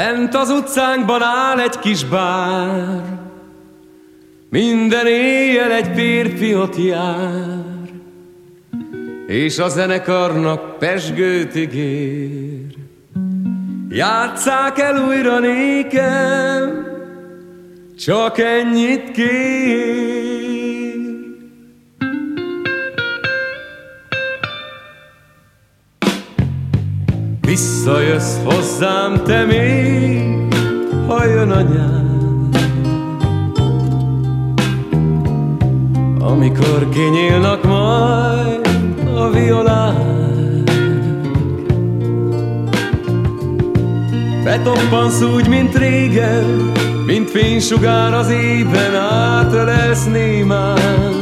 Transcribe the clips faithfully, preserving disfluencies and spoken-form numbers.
Lent az utcánkban áll egy kis bár, minden éjjel egy férfiot jár, és a zenekarnak pezsgőt ígér. Játsszák el újra nékem, csak ennyit kér. Visszajössz hozzám te még, ha jön a nyár, amikor kinyílnak majd a violák. Betoppansz úgy, mint régen, mint fénysugár az ében, átölelsz némán.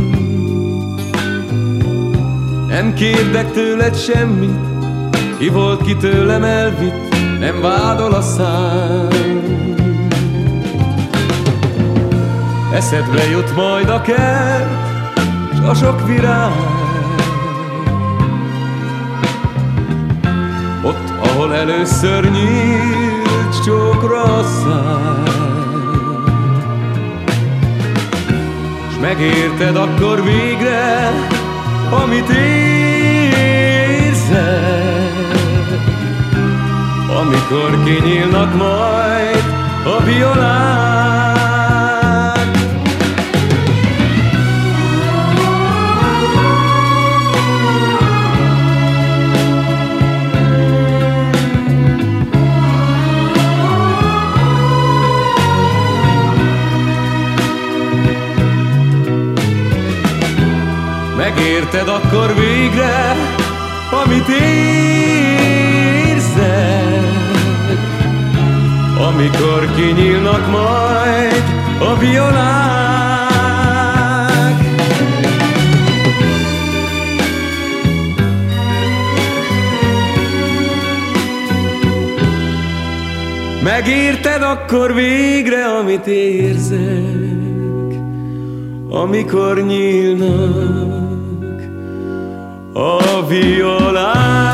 Nem kérdek tőled semmit, ki volt, ki tőlem elvitt, nem vádol a szám. Eszedbe jut majd a kert, s a sok virág, ott, ahol először nyílt csókra a szád. S megérted akkor végre, amit érzed, amikor kinyílnak majd a violák. Megérted akkor végre, amit érzed, amikor kinyílnak majd a violák. Megérted akkor végre, amit érzek, amikor nyílnak a violák.